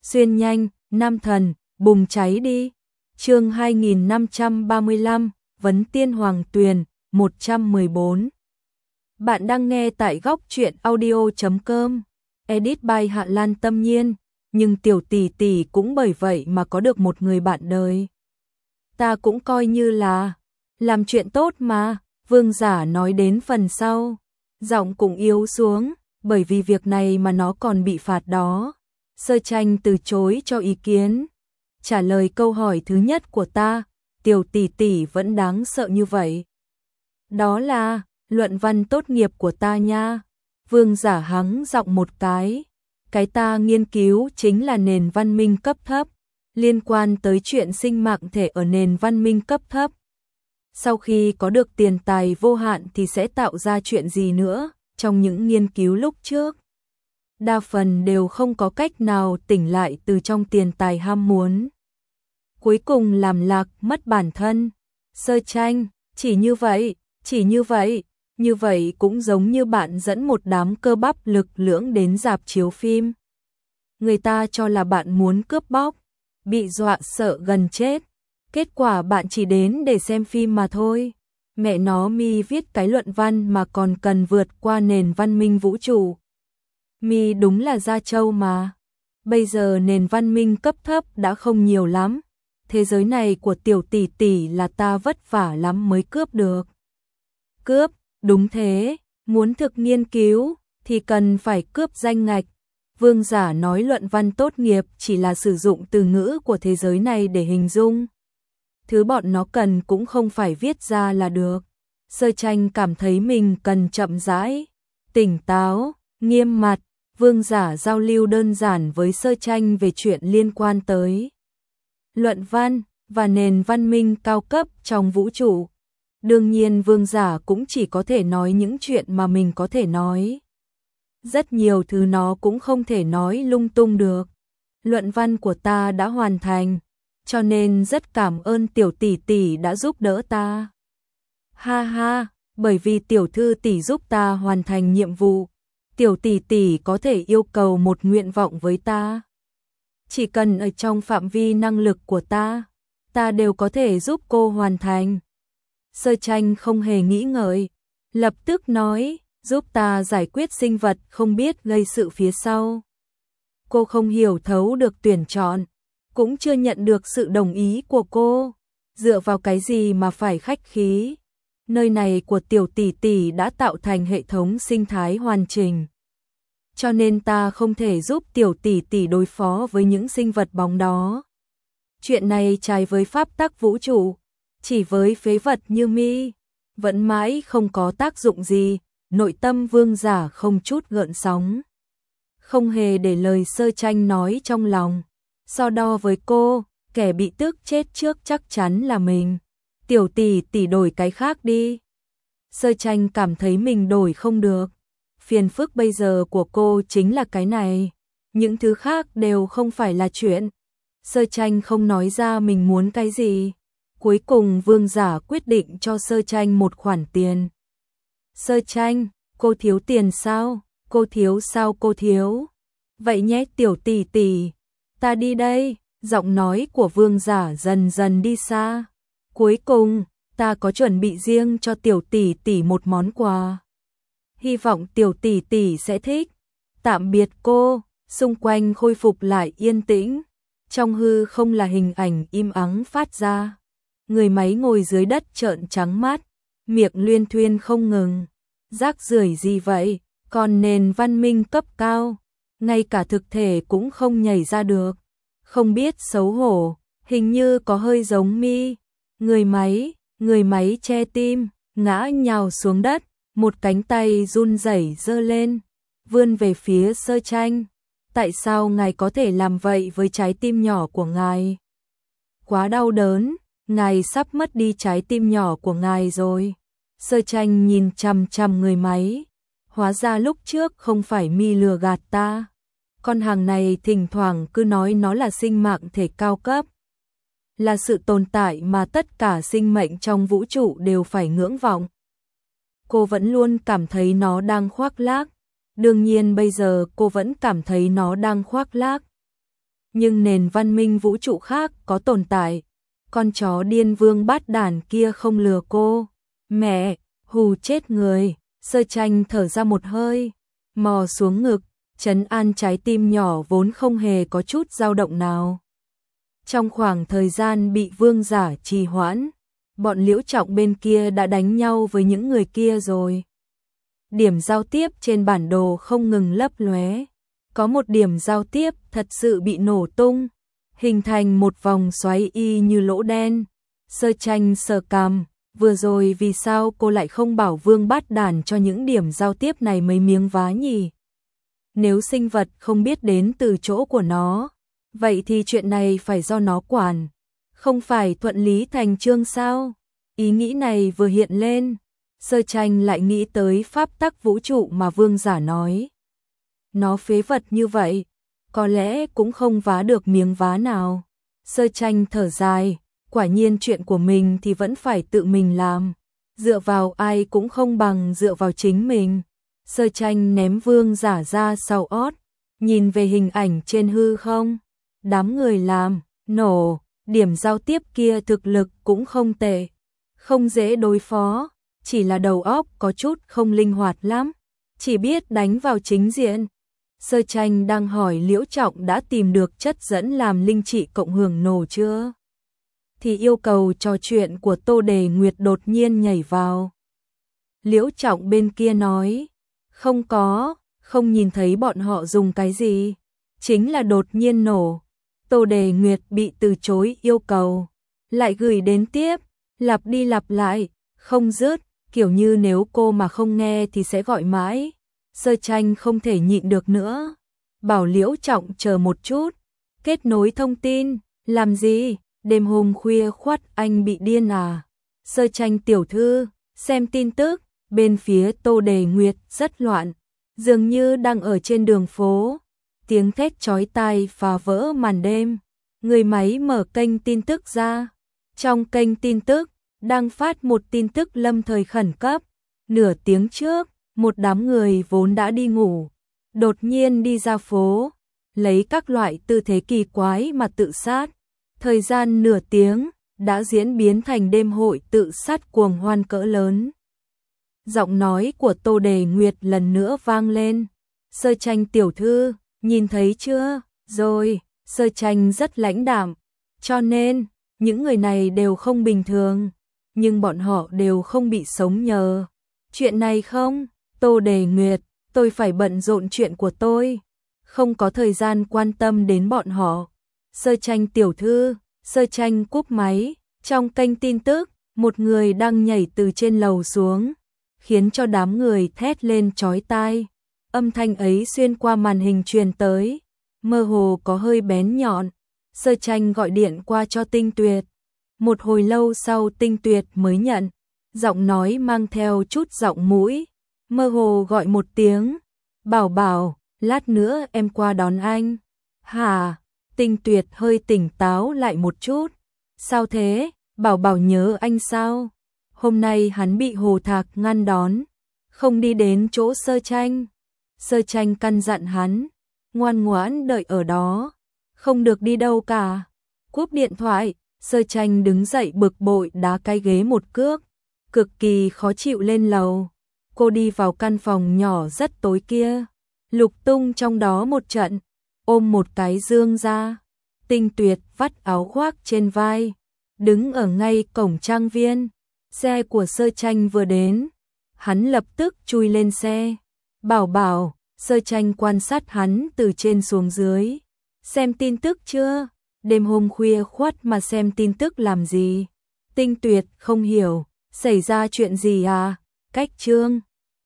xuyên nhanh, nam thần, bùng cháy đi. Chương 2535, Vấn Tiên Hoàng Tuyền, 114. Bạn đang nghe tại góc truyện audio.com. Edit by Hạ Lan Tâm Nhiên, nhưng tiểu tỷ tỷ cũng bởi vậy mà có được một người bạn đời. Ta cũng coi như là làm chuyện tốt mà, Vương Giả nói đến phần sau, giọng cũng yếu xuống, bởi vì việc này mà nó còn bị phạt đó. Sơ Tranh từ chối cho ý kiến. Trả lời câu hỏi thứ nhất của ta, tiểu tỷ tỷ vẫn đáng sợ như vậy. Đó là luận văn tốt nghiệp của ta nha. Vương Giả hắng giọng một cái ta nghiên cứu chính là nền văn minh cấp thấp, liên quan tới chuyện sinh mạng thể ở nền văn minh cấp thấp. Sau khi có được tiền tài vô hạn thì sẽ tạo ra chuyện gì nữa, trong những nghiên cứu lúc trước. Đa phần đều không có cách nào tỉnh lại từ trong tiền tài ham muốn. Cuối cùng làm lạc mất bản thân. Sơ Tranh, chỉ như vậy cũng giống như bạn dẫn một đám cơ bắp lực lưỡng đến rạp chiếu phim. Người ta cho là bạn muốn cướp bóc, bị dọa sợ gần chết. Kết quả bạn chỉ đến để xem phim mà thôi. Mẹ nó, mi viết cái luận văn mà còn cần vượt qua nền văn minh vũ trụ. Mi đúng là da trâu mà. Bây giờ nền văn minh cấp thấp đã không nhiều lắm. Thế giới này của tiểu tỷ tỷ là ta vất vả lắm mới cướp được. Cướp, đúng thế, muốn thực nghiên cứu thì cần phải cướp danh ngạch. Vương Giả nói luận văn tốt nghiệp chỉ là sử dụng từ ngữ của thế giới này để hình dung. Thứ bọn nó cần cũng không phải viết ra là được. Sơ Tranh cảm thấy mình cần chậm rãi, tỉnh táo, nghiêm mặt. Vương Giả giao lưu đơn giản với Sơ Tranh về chuyện liên quan tới luận văn và nền văn minh cao cấp trong vũ trụ. Đương nhiên Vương Giả cũng chỉ có thể nói những chuyện mà mình có thể nói. Rất nhiều thứ nó cũng không thể nói lung tung được. Luận văn của ta đã hoàn thành, cho nên rất cảm ơn tiểu tỷ tỷ đã giúp đỡ ta. Ha ha, bởi vì tiểu thư tỷ giúp ta hoàn thành nhiệm vụ, tiểu tỷ tỷ có thể yêu cầu một nguyện vọng với ta. Chỉ cần ở trong phạm vi năng lực của ta đều có thể giúp cô hoàn thành. Sơ Tranh không hề nghĩ ngợi, lập tức nói, giúp ta giải quyết sinh vật không biết gây sự phía sau. Cô không hiểu thấu được tuyển chọn, cũng chưa nhận được sự đồng ý của cô. Dựa vào cái gì mà phải khách khí? Nơi này của tiểu tỷ tỷ đã tạo thành hệ thống sinh thái hoàn chỉnh. Cho nên ta không thể giúp tiểu tỷ tỷ đối phó với những sinh vật bóng đó. Chuyện này trái với pháp tắc vũ trụ, chỉ với phế vật như mi, vẫn mãi không có tác dụng gì. Nội tâm Vương Giả không chút gợn sóng, không hề để lời Sơ Tranh nói trong lòng. So đo với cô, kẻ bị tức chết trước chắc chắn là mình. Tiểu tỷ tỷ đổi cái khác đi. Sơ Tranh cảm thấy mình đổi không được. Phiền phức bây giờ của cô chính là cái này. Những thứ khác đều không phải là chuyện. Sơ Tranh không nói ra mình muốn cái gì. Cuối cùng Vương Giả quyết định cho Sơ Tranh một khoản tiền. Sơ Tranh, cô thiếu tiền sao? Cô thiếu sao cô thiếu? Vậy nhé tiểu tỷ tỷ, ta đi đây. Giọng nói của Vương Giả dần dần đi xa. Cuối cùng, ta có chuẩn bị riêng cho tiểu tỷ tỷ một món quà. Hy vọng tiểu tỷ tỷ sẽ thích. Tạm biệt cô. Xung quanh khôi phục lại yên tĩnh. Trong hư không là hình ảnh im ắng phát ra. Người máy ngồi dưới đất trợn trắng mắt, miệng luyên thuyên không ngừng. Rác rưởi gì vậy? Còn nền văn minh cấp cao, ngay cả thực thể cũng không nhảy ra được. Không biết xấu hổ, hình như có hơi giống mi. Người máy che tim, ngã nhào xuống đất, một cánh tay run rẩy giơ lên, vươn về phía Sơ Tranh. Tại sao ngài có thể làm vậy với trái tim nhỏ của ngài? Quá đau đớn, ngài sắp mất đi trái tim nhỏ của ngài rồi. Sơ Tranh nhìn chằm chằm người máy. Hóa ra lúc trước không phải mi lừa gạt ta. Con hàng này thỉnh thoảng cứ nói nó là sinh mạng thể cao cấp, là sự tồn tại mà tất cả sinh mệnh trong vũ trụ đều phải ngưỡng vọng. Cô vẫn luôn cảm thấy nó đang khoác lác. Đương nhiên bây giờ cô vẫn cảm thấy nó đang khoác lác. nhưng nền văn minh vũ trụ khác có tồn tại. Con chó điên vương bát đản kia không lừa cô. Mẹ, hù chết người. Sơ Tranh thở ra một hơi, mò xuống ngực, trấn an trái tim nhỏ vốn không hề có chút dao động nào. Trong khoảng thời gian bị vương giả trì hoãn, bọn Liễu Trọng bên kia đã đánh nhau với những người kia rồi. Điểm giao tiếp trên bản đồ không ngừng lấp lóe. Có một điểm giao tiếp thật sự bị nổ tung, hình thành một vòng xoáy y như lỗ đen. Sơ Tranh sờ cằm, vừa rồi vì sao cô lại không bảo vương bát đản cho những điểm giao tiếp này mấy miếng vá nhỉ? Nếu sinh vật không biết đến từ chỗ của nó, vậy thì chuyện này phải do nó quản, không phải thuận lý thành chương sao? Ý nghĩ này vừa hiện lên, Sơ Tranh lại nghĩ tới pháp tắc vũ trụ mà vương giả nói. Nó phế vật như vậy, có lẽ cũng không vá được miếng vá nào. Sơ Tranh thở dài, quả nhiên chuyện của mình thì vẫn phải tự mình làm, dựa vào ai cũng không bằng dựa vào chính mình. Sơ Tranh ném vương giả ra sau ót, nhìn về hình ảnh trên hư không. Đám người làm, nổ, điểm giao tiếp kia thực lực cũng không tệ, không dễ đối phó, chỉ là đầu óc có chút không linh hoạt lắm, chỉ biết đánh vào chính diện. Sơ Tranh đang hỏi Liễu Trọng đã tìm được chất dẫn làm linh trị cộng hưởng nổ chưa? Thì yêu cầu trò chuyện của Tô Đề Nguyệt đột nhiên nhảy vào. Liễu Trọng bên kia nói, không có, không nhìn thấy bọn họ dùng cái gì, chính là đột nhiên nổ. Tô Đề Nguyệt bị từ chối yêu cầu, lại gửi đến tiếp, lặp đi lặp lại, không dứt, kiểu như nếu cô mà không nghe thì sẽ gọi mãi. Sơ Tranh không thể nhịn được nữa, bảo Liễu Trọng chờ một chút, kết nối thông tin, làm gì, đêm hôm khuya khoắt anh bị điên à? Sơ Tranh tiểu thư, xem tin tức, bên phía Tô Đề Nguyệt rất loạn, dường như đang ở trên đường phố, tiếng thét chói tai phá vỡ màn đêm. Người máy mở kênh tin tức ra, trong kênh tin tức đang phát một tin tức lâm thời khẩn cấp. Nửa tiếng trước, một đám người vốn đã đi ngủ, đột nhiên đi ra phố, lấy các loại tư thế kỳ quái mà tự sát. Thời gian nửa tiếng đã diễn biến thành đêm hội tự sát cuồng hoan cỡ lớn. Giọng nói của Tô Đề Nguyệt lần nữa vang lên. Sơ Tranh tiểu thư, nhìn thấy chưa? Rồi, Sơ Tranh rất lãnh đạm, cho nên những người này đều không bình thường, nhưng bọn họ đều không bị sống nhờ chuyện này không? Tô Đề Nguyệt, tôi phải bận rộn chuyện của tôi, không có thời gian quan tâm đến bọn họ. Sơ Tranh tiểu thư, Sơ Tranh cúp máy. Trong kênh tin tức, một người đang nhảy từ trên lầu xuống, khiến cho đám người thét lên chói tai. Âm thanh ấy xuyên qua màn hình truyền tới, mơ hồ có hơi bén nhọn. Sơ Tranh gọi điện qua cho Tinh Tuyệt. Một hồi lâu sau Tinh Tuyệt mới nhận, giọng nói mang theo chút giọng mũi, mơ hồ gọi một tiếng, bảo bảo, lát nữa em qua đón anh. Hả? Tinh Tuyệt hơi tỉnh táo lại một chút. Sao thế? Bảo bảo nhớ anh sao? Hôm nay hắn bị Hồ Thạc ngăn đón, không đi đến chỗ Sơ Tranh. Sơ Tranh căn dặn hắn, ngoan ngoãn đợi ở đó, không được đi đâu cả. Cúp điện thoại, Sơ Tranh đứng dậy bực bội đá cái ghế một cước, cực kỳ khó chịu lên lầu. Cô đi vào căn phòng nhỏ rất tối kia, lục tung trong đó một trận, ôm một cái dương ra. Tinh Tuyệt vắt áo khoác trên vai, đứng ở ngay cổng trang viên. Xe của Sơ Tranh vừa đến, hắn lập tức chui lên xe. Bảo bảo, Sơ Tranh quan sát hắn từ trên xuống dưới. Xem tin tức chưa? Đêm hôm khuya khoắt mà xem tin tức làm gì? Tinh Tuyệt không hiểu, xảy ra chuyện gì à? Cách chương